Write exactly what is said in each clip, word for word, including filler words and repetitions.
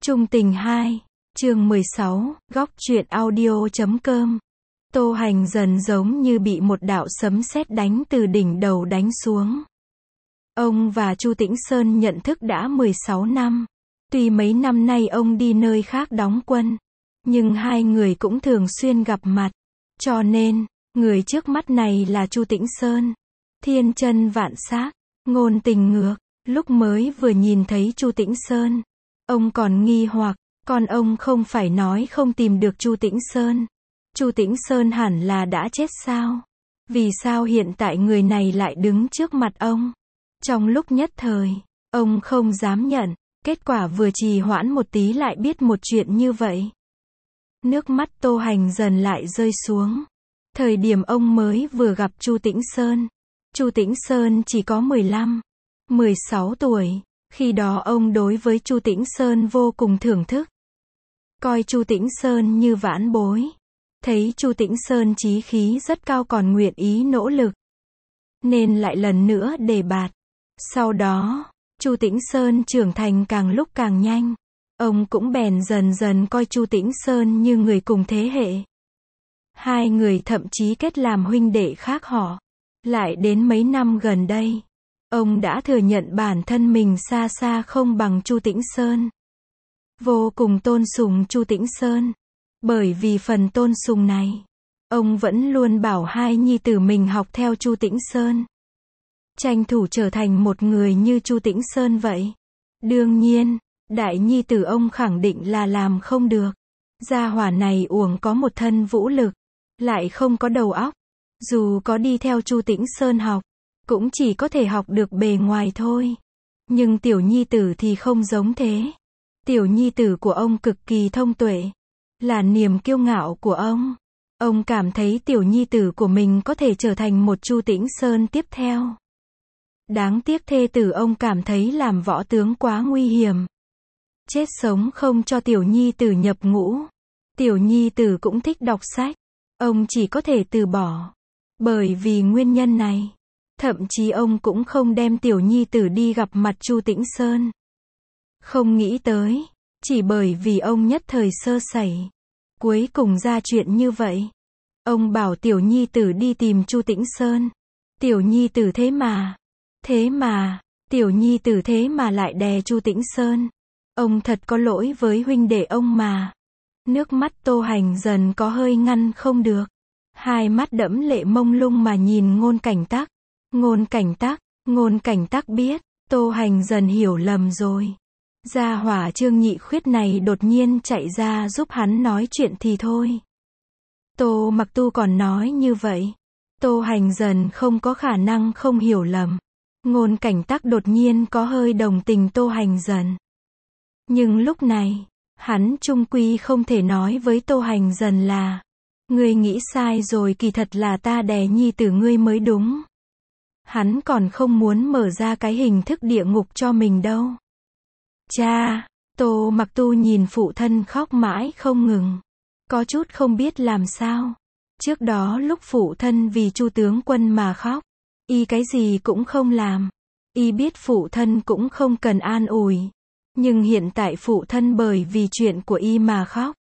Trung tình hai, chương mười sáu, góc truyện audio chấm com. Tô Hành dần giống như bị một đạo sấm sét đánh từ đỉnh đầu đánh xuống. Ông và Chu Tĩnh Sơn nhận thức đã mười sáu năm. Tuy mấy năm nay ông đi nơi khác đóng quân, nhưng hai người cũng thường xuyên gặp mặt. Cho nên, người trước mắt này là Chu Tĩnh Sơn. Thiên chân vạn sắc, ngôn tình ngược. Lúc mới vừa nhìn thấy Chu Tĩnh Sơn, ông còn nghi hoặc, còn ông không phải nói không tìm được Chu Tĩnh Sơn. Chu Tĩnh Sơn hẳn là đã chết sao? Vì sao hiện tại người này lại đứng trước mặt ông? Trong lúc nhất thời, ông không dám nhận, kết quả vừa trì hoãn một tí lại biết một chuyện như vậy. Nước mắt Tô Hành dần lại rơi xuống. Thời điểm ông mới vừa gặp Chu Tĩnh Sơn, Chu Tĩnh Sơn chỉ có mười lăm, mười sáu tuổi. Khi đó ông đối với Chu Tĩnh Sơn vô cùng thưởng thức, coi Chu Tĩnh Sơn như vãn bối. Thấy Chu Tĩnh Sơn chí khí rất cao còn nguyện ý nỗ lực, nên lại lần nữa đề bạt. Sau đó, Chu Tĩnh Sơn trưởng thành càng lúc càng nhanh. Ông cũng bèn dần dần coi Chu Tĩnh Sơn như người cùng thế hệ. Hai người thậm chí kết làm huynh đệ khác họ. Lại đến mấy năm gần đây, ông đã thừa nhận bản thân mình xa xa không bằng Chu Tĩnh Sơn. Vô cùng tôn sùng Chu Tĩnh Sơn. Bởi vì phần tôn sùng này, ông vẫn luôn bảo hai nhi tử mình học theo Chu Tĩnh Sơn, tranh thủ trở thành một người như Chu Tĩnh Sơn vậy. Đương nhiên, đại nhi tử ông khẳng định là làm không được. Gia hỏa này uổng có một thân vũ lực, lại không có đầu óc. Dù có đi theo Chu Tĩnh Sơn học, cũng chỉ có thể học được bề ngoài thôi. Nhưng tiểu nhi tử thì không giống thế. Tiểu nhi tử của ông cực kỳ thông tuệ, là niềm kiêu ngạo của ông. Ông cảm thấy tiểu nhi tử của mình có thể trở thành một Chu Tĩnh Sơn tiếp theo. Đáng tiếc thê tử ông cảm thấy làm võ tướng quá nguy hiểm. Chết sống không cho tiểu nhi tử nhập ngũ. Tiểu nhi tử cũng thích đọc sách. Ông chỉ có thể từ bỏ. Bởi vì nguyên nhân này, thậm chí ông cũng không đem tiểu nhi tử đi gặp mặt Chu Tĩnh Sơn. Không nghĩ tới, chỉ bởi vì ông nhất thời sơ sẩy, cuối cùng ra chuyện như vậy. Ông bảo tiểu nhi tử đi tìm Chu Tĩnh Sơn. Tiểu nhi tử thế mà, thế mà, tiểu nhi tử thế mà lại đè Chu Tĩnh Sơn. Ông thật có lỗi với huynh đệ ông mà. Nước mắt Tô Hành dần có hơi ngăn không được. Hai mắt đẫm lệ mông lung mà nhìn Ngôn Cảnh Tắc. Ngôn Cảnh Tắc, Ngôn Cảnh Tắc biết, Tô Hành dần hiểu lầm rồi. Gia hỏa Trương Nhị Khuyết này đột nhiên chạy ra giúp hắn nói chuyện thì thôi. Tô Mặc Tu còn nói như vậy. Tô Hành dần không có khả năng không hiểu lầm. Ngôn Cảnh Tắc đột nhiên có hơi đồng tình Tô Hành dần. Nhưng lúc này, hắn chung quy không thể nói với Tô Hành dần là, ngươi nghĩ sai rồi, kỳ thật là ta đè nhi tử ngươi mới đúng. Hắn còn không muốn mở ra cái hình thức địa ngục cho mình đâu. Cha, Tô Mặc Tu nhìn phụ thân khóc mãi không ngừng. Có chút không biết làm sao. Trước đó lúc phụ thân vì Chu tướng quân mà khóc, y cái gì cũng không làm. Y biết phụ thân cũng không cần an ủi. Nhưng hiện tại phụ thân bởi vì chuyện của y mà khóc.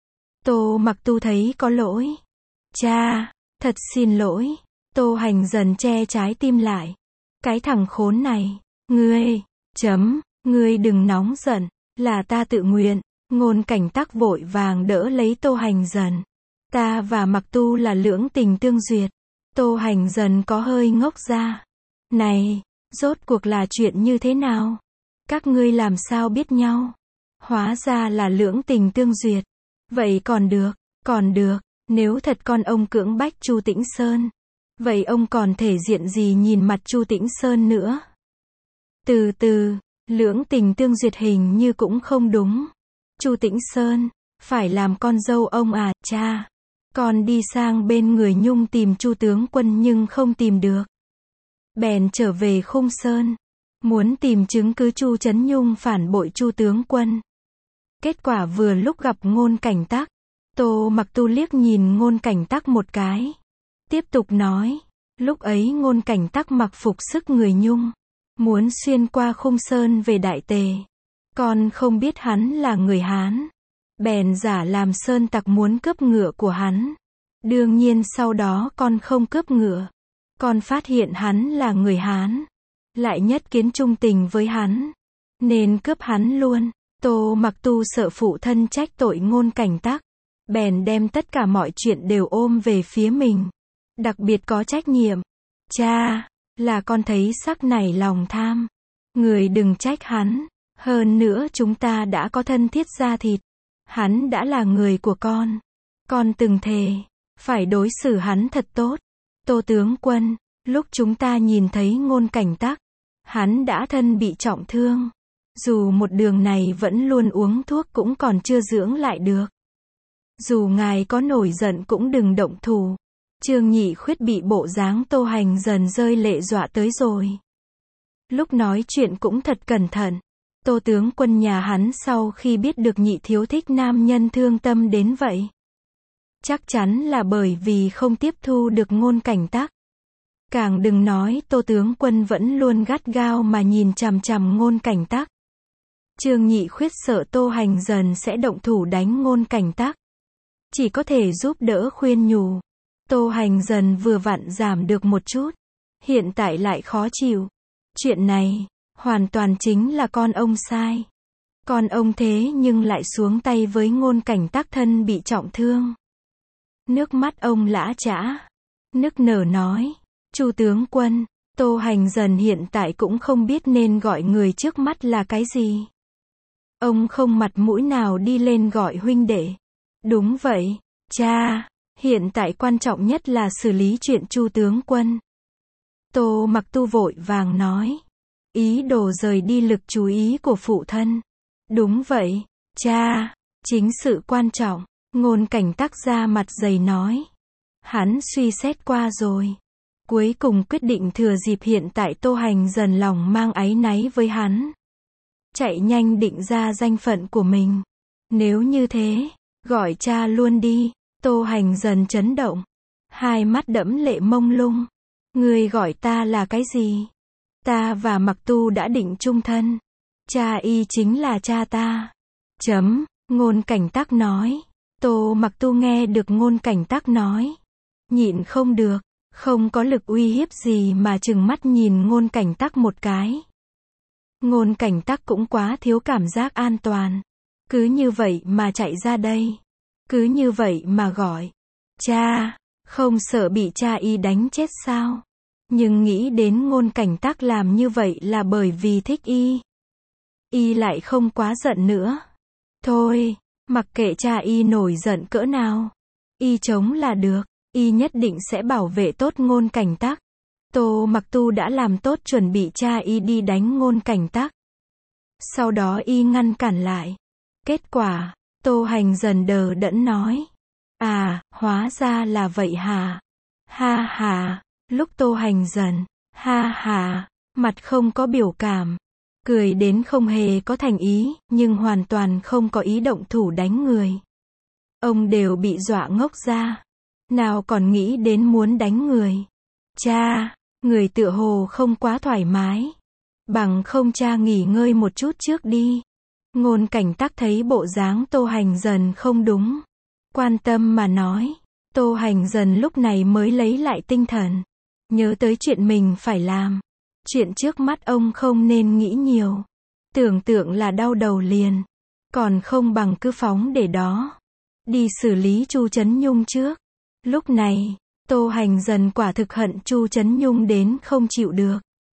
Tô Mặc Tu thấy có lỗi. Cha, thật xin lỗi. Tô Hành dần che trái tim lại. Cái thằng khốn này, ngươi, chấm, ngươi đừng nóng giận, là ta tự nguyện. Ngôn Cảnh Tắc vội vàng đỡ lấy Tô Hành dần. Ta và Mặc Tu là lưỡng tình tương duyệt. Tô Hành dần có hơi ngốc ra. Này, rốt cuộc là chuyện như thế nào? Các ngươi làm sao biết nhau? Hóa ra là lưỡng tình tương duyệt. Vậy còn được, còn được, nếu thật con ông cưỡng bách Chu Tĩnh Sơn, vậy ông còn thể diện gì nhìn mặt Chu Tĩnh Sơn nữa? Từ từ, lưỡng tình tương duyệt hình như cũng không đúng. Chu Tĩnh Sơn, phải làm con dâu ông à, cha. Con đi sang bên người Nhung tìm Chu tướng quân nhưng không tìm được. Bèn trở về Khung Sơn, muốn tìm chứng cứ Chu Chấn Nhung phản bội Chu tướng quân. Kết quả vừa lúc gặp Ngôn Cảnh Tắc. Tô Mặc Tu liếc nhìn Ngôn Cảnh Tắc một cái. Tiếp tục nói, lúc ấy Ngôn Cảnh Tắc mặc phục sức người Nhung, muốn xuyên qua Khung Sơn về Đại Tề. Con không biết hắn là người Hán. Bèn giả làm sơn tặc muốn cướp ngựa của hắn. Đương nhiên sau đó con không cướp ngựa. Con phát hiện hắn là người Hán. Lại nhất kiến trung tình với hắn. Nên cướp hắn luôn. Tô Mặc Tu sợ phụ thân trách tội Ngôn Cảnh Tắc. Bèn đem tất cả mọi chuyện đều ôm về phía mình. Đặc biệt có trách nhiệm. Cha, là con thấy sắc nảy lòng tham. Người đừng trách hắn. Hơn nữa chúng ta đã có thân thiết da thịt. Hắn đã là người của con. Con từng thề, phải đối xử hắn thật tốt. Tô tướng quân, lúc chúng ta nhìn thấy Ngôn Cảnh Tắc, hắn đã thân bị trọng thương. Dù một đường này vẫn luôn uống thuốc cũng còn chưa dưỡng lại được. Dù ngài có nổi giận cũng đừng động thủ. Trương Nhị Khuyết bị bộ dáng Tô Hành dần rơi lệ dọa tới rồi. Lúc nói chuyện cũng thật cẩn thận. Tô tướng quân nhà hắn sau khi biết được Nhị thiếu thích nam nhân thương tâm đến vậy. Chắc chắn là bởi vì không tiếp thu được Ngôn Cảnh Tắc. Càng đừng nói Tô tướng quân vẫn luôn gắt gao mà nhìn chằm chằm Ngôn Cảnh Tắc. Trương Nhị Khuyết sợ Tô Hành dần sẽ động thủ đánh Ngôn Cảnh Tắc. Chỉ có thể giúp đỡ khuyên nhủ. Tô Hành dần vừa vặn giảm được một chút. Hiện tại lại khó chịu. Chuyện này, hoàn toàn chính là con ông sai. Con ông thế nhưng lại xuống tay với Ngôn Cảnh Tắc thân bị trọng thương. Nước mắt ông lã chã. Nức nở nói. Chu tướng quân, Tô Hành dần hiện tại cũng không biết nên gọi người trước mắt là cái gì. Ông không mặt mũi nào đi lên gọi huynh đệ. Đúng vậy, cha, hiện tại quan trọng nhất là xử lý chuyện Chu tướng quân. Tô Mặc Tu vội vàng nói. Ý đồ rời đi lực chú ý của phụ thân. Đúng vậy, cha, chính sự quan trọng. Ngôn Cảnh Tắc ra mặt dày nói. Hắn suy xét qua rồi. Cuối cùng quyết định thừa dịp hiện tại Tô Hành dần lòng mang áy náy với hắn. Chạy nhanh định ra danh phận của mình. Nếu như thế, gọi cha luôn đi. Tô Hành dần chấn động. Hai mắt đẫm lệ mông lung. Ngươi gọi ta là cái gì? Ta và Mặc Tu đã định chung thân. Cha y chính là cha ta. Chấm, Ngôn Cảnh Tắc nói. Tô Mặc Tu nghe được Ngôn Cảnh Tắc nói. Nhịn không được, không có lực uy hiếp gì mà trừng mắt nhìn Ngôn Cảnh Tắc một cái. Ngôn Cảnh Tắc cũng quá thiếu cảm giác an toàn. Cứ như vậy mà chạy ra đây. Cứ như vậy mà gọi. Cha, không sợ bị cha y đánh chết sao? Nhưng nghĩ đến Ngôn Cảnh Tắc làm như vậy là bởi vì thích y. Y lại không quá giận nữa. Thôi, mặc kệ cha y nổi giận cỡ nào. Y chống là được. Y nhất định sẽ bảo vệ tốt Ngôn Cảnh Tắc. Tô Mặc Tu đã làm tốt chuẩn bị cha y đi đánh Ngôn Cảnh Tắc. Sau đó y ngăn cản lại. Kết quả, Tô Hành dần đờ đẫn nói. À, hóa ra là vậy hả? Ha ha, lúc Tô Hành dần, ha ha, mặt không có biểu cảm. Cười đến không hề có thành ý, nhưng hoàn toàn không có ý động thủ đánh người. Ông đều bị dọa ngốc ra. Nào còn nghĩ đến muốn đánh người. Cha, người tựa hồ không quá thoải mái. Bằng không cha nghỉ ngơi một chút trước đi. Ngôn Cảnh Tắc thấy bộ dáng Tô Hành dần không đúng. Quan tâm mà nói. Tô Hành dần lúc này mới lấy lại tinh thần. Nhớ tới chuyện mình phải làm. Chuyện trước mắt ông không nên nghĩ nhiều. Tưởng tượng là đau đầu liền. Còn không bằng cứ phóng để đó. Đi xử lý Chu Chấn Nhung trước. Lúc này, Tô Hành dần quả thực hận Chu Chấn Nhung đến không chịu được.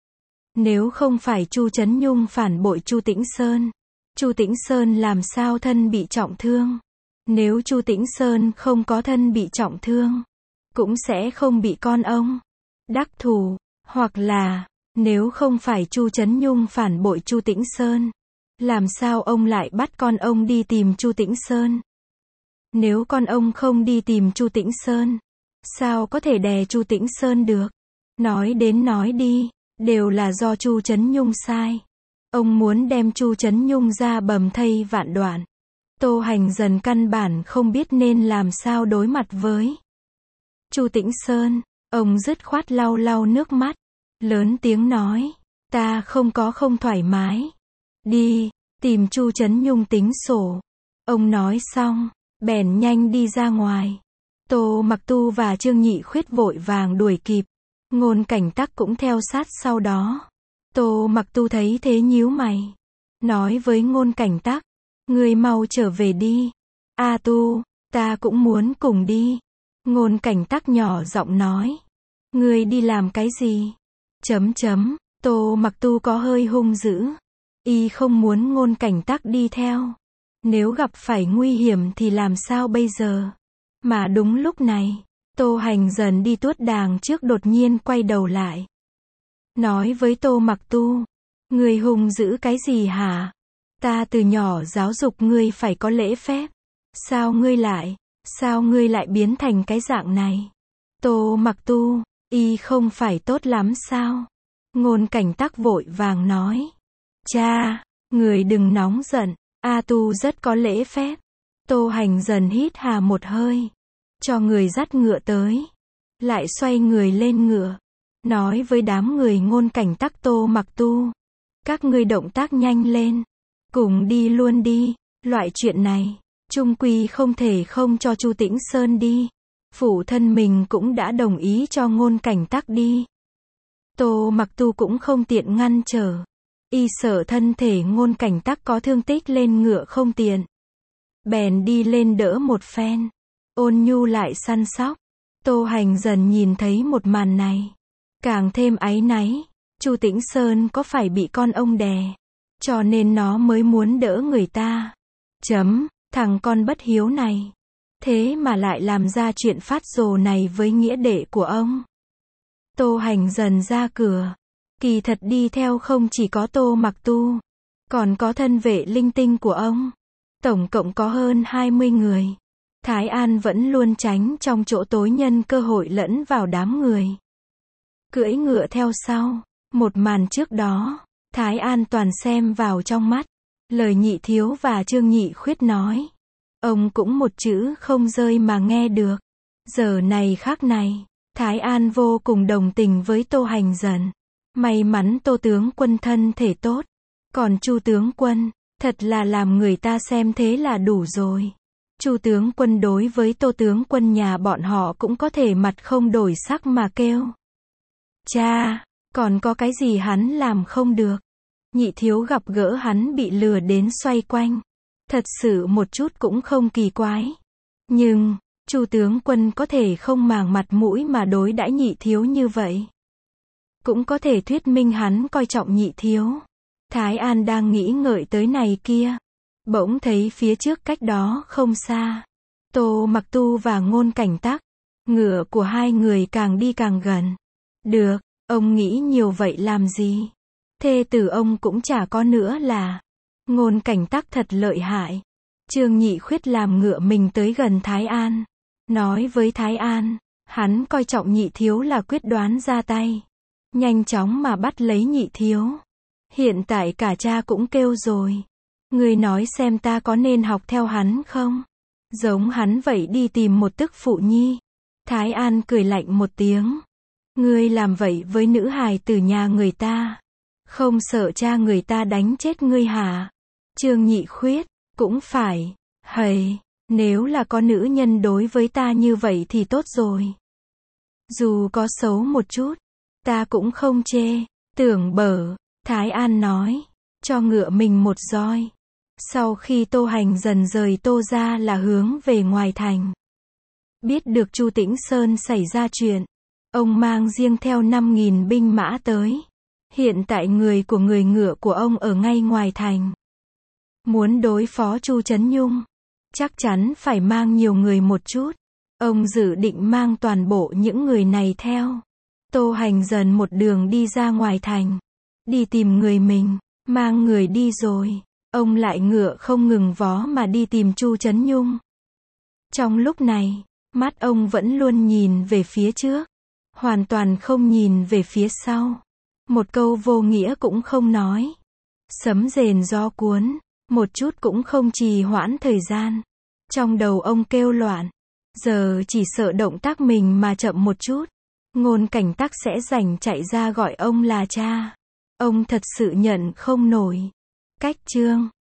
Nếu không phải Chu Chấn Nhung phản bội Chu Tĩnh Sơn, Chu Tĩnh Sơn làm sao thân bị trọng thương? Nếu Chu Tĩnh Sơn không có thân bị trọng thương, cũng sẽ không bị con ông đắc thủ, hoặc là, nếu không phải Chu Chấn Nhung phản bội Chu Tĩnh Sơn, làm sao ông lại bắt con ông đi tìm Chu Tĩnh Sơn? Nếu con ông không đi tìm Chu Tĩnh Sơn, sao có thể đè Chu Tĩnh Sơn được? Nói đến nói đi, đều là do Chu Chấn Nhung sai. Ông muốn đem Chu Chấn Nhung ra bầm thây vạn đoạn. Tô Hành dần căn bản không biết nên làm sao đối mặt với Chu Tĩnh Sơn. Ông dứt khoát lau lau nước mắt, lớn tiếng nói, ta không có không thoải mái. Đi, tìm Chu Trấn Nhung tính sổ. Ông nói xong, bèn nhanh đi ra ngoài. Tô Mặc Tu và Trương Nhị Khuyết vội vàng đuổi kịp. Ngôn Cảnh Tắc cũng theo sát sau đó. Tô Mặc Tu thấy thế nhíu mày. Nói với Ngôn Cảnh Tắc, ngươi mau trở về đi. A Tu, ta cũng muốn cùng đi. Ngôn Cảnh Tắc nhỏ giọng nói. Ngươi đi làm cái gì? Chấm chấm, Tô Mặc Tu có hơi hung dữ. Y không muốn Ngôn Cảnh Tắc đi theo. Nếu gặp phải nguy hiểm thì làm sao bây giờ? Mà đúng lúc này, Tô Hành Dần đi tuốt đàng trước đột nhiên quay đầu lại. Nói với Tô Mặc Tu, ngươi hung dữ cái gì hả? Ta từ nhỏ giáo dục ngươi phải có lễ phép. Sao ngươi lại, sao ngươi lại biến thành cái dạng này? Tô Mặc Tu, y không phải tốt lắm sao? Ngôn Cảnh Tắc vội vàng nói. Cha, người đừng nóng giận, A Tu rất có lễ phép. Tô Hành Dần hít hà một hơi, cho người dắt ngựa tới, lại xoay người lên ngựa, nói với đám người Ngôn Cảnh Tắc Tô Mặc Tu, các ngươi động tác nhanh lên, cùng đi luôn đi, loại chuyện này, chung quy không thể không cho Chu Tĩnh Sơn đi, phụ thân mình cũng đã đồng ý cho Ngôn Cảnh Tắc đi. Tô Mặc Tu cũng không tiện ngăn trở, y sợ thân thể Ngôn Cảnh Tắc có thương tích lên ngựa không tiện. Bèn đi lên đỡ một phen, ôn nhu lại săn sóc. Tô Hành Dần nhìn thấy một màn này, càng thêm áy náy. Chu Tĩnh Sơn có phải bị con ông đè, cho nên nó mới muốn đỡ người ta. Chấm, thằng con bất hiếu này, thế mà lại làm ra chuyện phát rồ này với nghĩa đệ của ông. Tô Hành Dần ra cửa, kỳ thật đi theo không chỉ có Tô Mặc Tu, còn có thân vệ linh tinh của ông. Tổng cộng có hơn hai mươi người. Thái An vẫn luôn tránh trong chỗ tối nhân cơ hội lẫn vào đám người. Cưỡi ngựa theo sau, một màn trước đó, Thái An toàn xem vào trong mắt. Lời Nhị Thiếu và Trương Nhị Khuyết nói, ông cũng một chữ không rơi mà nghe được. Giờ này khác này, Thái An vô cùng đồng tình với Tô Hành Dần. May mắn Tô tướng quân thân thể tốt, còn Chu tướng quân, thật là làm người ta xem thế là đủ rồi. Chu tướng quân đối với Tô tướng quân nhà bọn họ cũng có thể mặt không đổi sắc mà kêu. Cha, còn có cái gì hắn làm không được? Nhị Thiếu gặp gỡ hắn bị lừa đến xoay quanh. Thật sự một chút cũng không kỳ quái. Nhưng, Chu tướng quân có thể không màng mặt mũi mà đối đãi Nhị Thiếu như vậy. Cũng có thể thuyết minh hắn coi trọng Nhị Thiếu. Thái An đang nghĩ ngợi tới này kia. Bỗng thấy phía trước cách đó không xa. Tô Mặc Tu và Ngôn Cảnh Tắc. Ngựa của hai người càng đi càng gần. Được, ông nghĩ nhiều vậy làm gì? Thê tử ông cũng chả có nữa là. Ngôn Cảnh Tắc thật lợi hại. Trương Nhị Khuyết làm ngựa mình tới gần Thái An. Nói với Thái An, hắn coi trọng Nhị Thiếu là quyết đoán ra tay. Nhanh chóng mà bắt lấy Nhị Thiếu. Hiện tại cả cha cũng kêu rồi. Ngươi nói xem ta có nên học theo hắn không? Giống hắn vậy đi tìm một tức phụ nhi. Thái An cười lạnh một tiếng. Ngươi làm vậy với nữ hài từ nhà người ta. Không sợ cha người ta đánh chết ngươi hả? Trương Nhị Khuyết, cũng phải. Hầy, nếu là có nữ nhân đối với ta như vậy thì tốt rồi. Dù có xấu một chút, ta cũng không chê. Tưởng bở, Thái An nói, cho ngựa mình một roi. Sau khi Tô Hành Dần rời Tô ra là hướng về ngoài thành. Biết được Chu Tĩnh Sơn xảy ra chuyện, ông mang riêng theo năm nghìn binh mã tới. Hiện tại người của người ngựa của ông ở ngay ngoài thành. Muốn đối phó Chu Trấn Nhung, chắc chắn phải mang nhiều người một chút. Ông dự định mang toàn bộ những người này theo. Tô Hành Dần một đường đi ra ngoài thành, đi tìm người mình, mang người đi rồi. Ông lại ngựa không ngừng vó mà đi tìm Chu Trấn Nhung. Trong lúc này, mắt ông vẫn luôn nhìn về phía trước, hoàn toàn không nhìn về phía sau. Một câu vô nghĩa cũng không nói. Sấm rền gió cuốn, một chút cũng không trì hoãn thời gian. Trong đầu ông kêu loạn, giờ chỉ sợ động tác mình mà chậm một chút, Ngôn Cảnh Tắc sẽ rảnh chạy ra gọi ông là cha. Ông thật sự nhận không nổi. Cách chương